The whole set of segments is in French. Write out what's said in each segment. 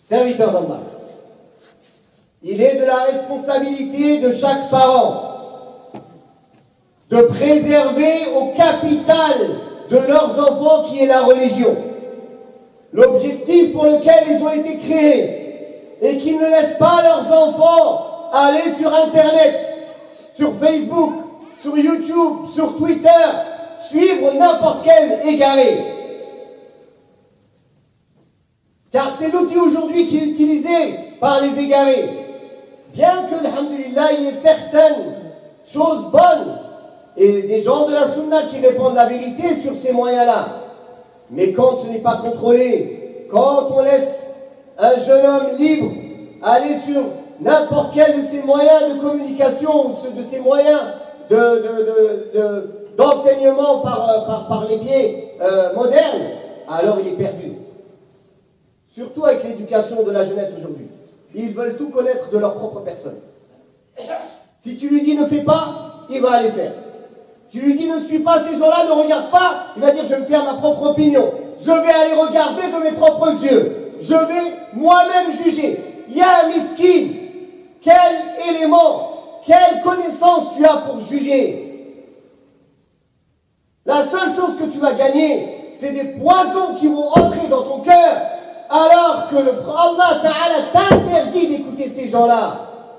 Serviteurs d'Allah, il est de la responsabilité de chaque parent de préserver au capital de leurs enfants qui est la religion. L'objectif pour lequel ils ont été créés et qu'ils ne laissent pas leurs enfants aller sur Internet, sur Facebook, sur YouTube, sur Twitter, suivre n'importe quel égaré. Car c'est l'outil aujourd'hui qui est utilisé par les égarés. Bien que, alhamdulillah, il y ait certaines choses bonnes et des gens de la sunna qui répondent la vérité sur ces moyens-là. Mais quand ce n'est pas contrôlé, quand on laisse un jeune homme libre aller sur n'importe quel de ces moyens de communication, de ces moyens d'enseignement par les biais modernes, alors il est perdu. Surtout avec l'éducation de la jeunesse aujourd'hui. Ils veulent tout connaître de leur propre personne. Si tu lui dis ne fais pas, il va aller faire. Tu lui dis ne suis pas ces gens-là, ne regarde pas, il va dire je vais me faire ma propre opinion. Je vais aller regarder de mes propres yeux. Je vais moi-même juger. Ya miskin, quel élément, quelle connaissance tu as pour juger? La seule chose que tu vas gagner, c'est des poisons qui vont entrer dans ton cœur, alors que Allah Ta'ala t'interdit d'écouter ces gens-là.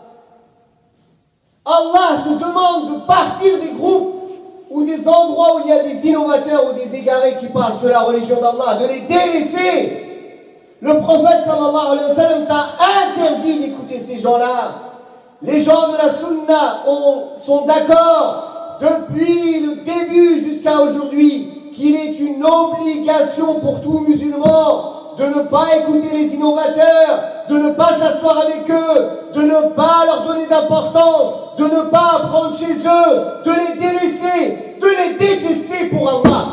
Allah te demande de partir des groupes ou des endroits où il y a des innovateurs ou des égarés qui parlent sur la religion d'Allah, de les délaisser. Le prophète sallallahu alayhi wa sallam t'a interdit d'écouter ces gens-là. Les gens de la sunna sont d'accord depuis le début jusqu'à aujourd'hui qu'il est une obligation pour tout musulman de ne pas écouter les innovateurs, de ne pas s'asseoir avec eux, de ne pas leur donner d'importance, de ne pas apprendre chez eux, de les délaisser, de les détester pour Allah.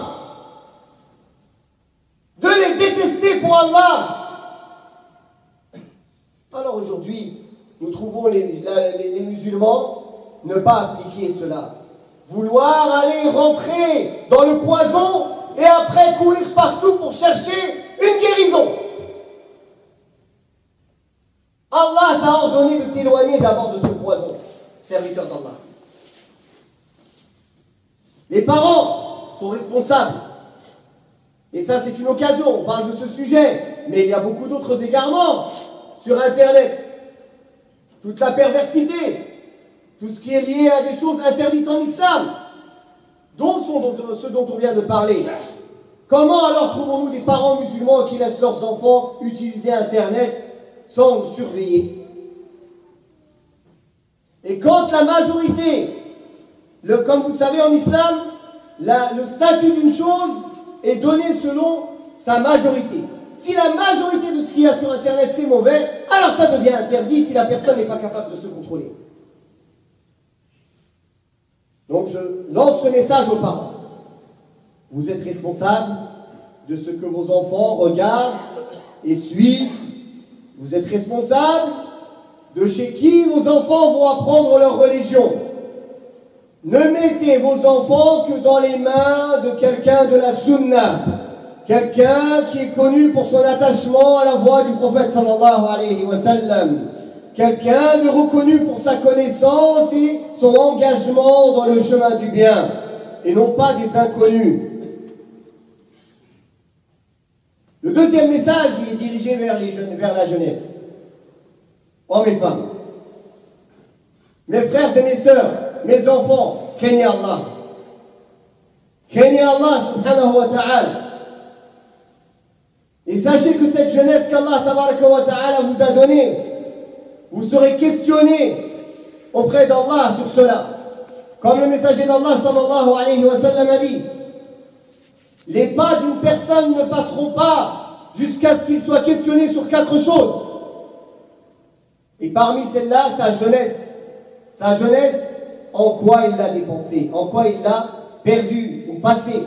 De les détester pour Allah. Alors aujourd'hui, nous trouvons les musulmans ne pas appliquer cela. Vouloir aller rentrer dans le poison et après courir partout pour chercher une guérison. Allah t'a ordonné de t'éloigner d'abord de ce poison, serviteur d'Allah. Les parents sont responsables. Et ça, c'est une occasion. On parle de ce sujet. Mais il y a beaucoup d'autres égarements sur Internet. Toute la perversité. Tout ce qui est lié à des choses interdites en islam. Dont ce dont on vient de parler. Comment alors trouvons-nous des parents musulmans qui laissent leurs enfants utiliser Internet sans surveiller? Et quand la majorité, comme vous savez en islam, le statut d'une chose est donné selon sa majorité. Si la majorité de ce qu'il y a sur Internet c'est mauvais, alors ça devient interdit si la personne n'est pas capable de se contrôler. Donc je lance ce message aux parents. Vous êtes responsables de ce que vos enfants regardent et suivent. Vous êtes responsables de chez qui vos enfants vont apprendre leur religion. Ne mettez vos enfants que dans les mains de quelqu'un de la sunna. Quelqu'un qui est connu pour son attachement à la voie du prophète sallallahu alayhi wa sallam. Quelqu'un de reconnu pour sa connaissance et son engagement dans le chemin du bien. Et non pas des inconnus. Le deuxième message, il est dirigé vers la jeunesse. Hommes et femmes. Mes frères et mes sœurs, mes enfants, craignez Allah. Craignez Allah subhanahu wa ta'ala. Et sachez que cette jeunesse qu'Allah tabaraka wa ta'ala vous a donnée, vous serez questionnés auprès d'Allah sur cela. Comme le messager d'Allah sallallahu alayhi wa sallam a dit, les pas d'une personne ne passeront pas jusqu'à ce qu'il soit questionné sur 4 choses. Et parmi celles-là, sa jeunesse. Sa jeunesse, en quoi il l'a dépensée, en quoi il l'a perdue ou passée.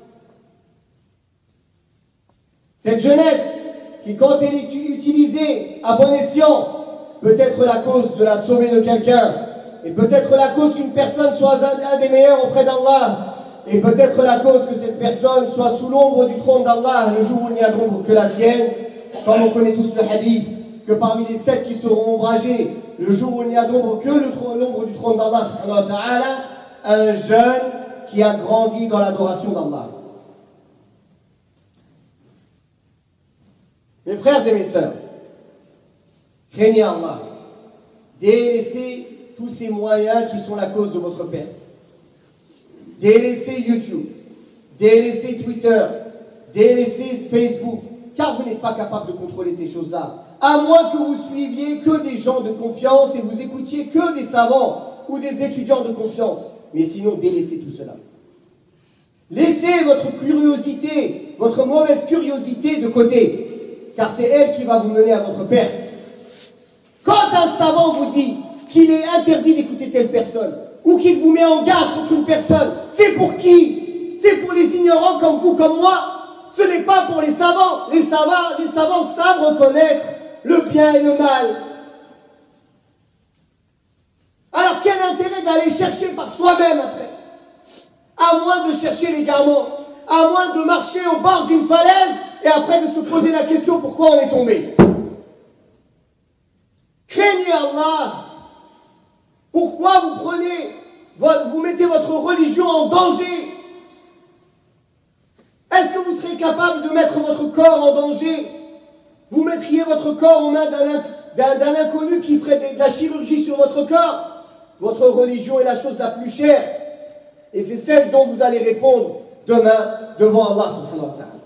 Cette jeunesse, qui quand elle est utilisée à bon escient, peut être la cause de la sauver de quelqu'un, et peut-être la cause qu'une personne soit un des meilleurs auprès d'Allah, et peut-être la cause que cette personne soit sous l'ombre du trône d'Allah le jour où il n'y a d'ombre que la sienne, comme on connaît tous le hadith, que parmi les 7 qui seront ombragés, le jour où il n'y a d'ombre que l'ombre du trône d'Allah subhanahu wa ta'ala, un jeune qui a grandi dans l'adoration d'Allah. Mes frères et mes sœurs, craignez Allah, délaissez tous ces moyens qui sont la cause de votre perte. Délaissez YouTube, délaissez Twitter, délaissez Facebook, car vous n'êtes pas capable de contrôler ces choses-là. À moins que vous suiviez que des gens de confiance et vous écoutiez que des savants ou des étudiants de confiance. Mais sinon, délaissez tout cela. Laissez votre curiosité, votre mauvaise curiosité de côté, car c'est elle qui va vous mener à votre perte. Quand un savant vous dit qu'il est interdit d'écouter telle personne, ou qu'il vous met en garde contre une personne, c'est pour qui? C'est pour les ignorants comme vous, comme moi. Ce n'est pas pour les savants. Les savants savent reconnaître le bien et le mal. Alors quel intérêt d'aller chercher par soi-même après? À moins de chercher l'égarement, à moins de marcher au bord d'une falaise et après de se poser la question pourquoi on est tombé. Craignez Allah. Pourquoi vous mettez votre religion en danger? Est-ce que vous serez capable de mettre votre corps en danger? Vous mettriez votre corps aux mains d'un inconnu qui ferait de la chirurgie sur votre corps? Votre religion est la chose la plus chère. Et c'est celle dont vous allez répondre demain devant Allah subhanahu wa ta'ala.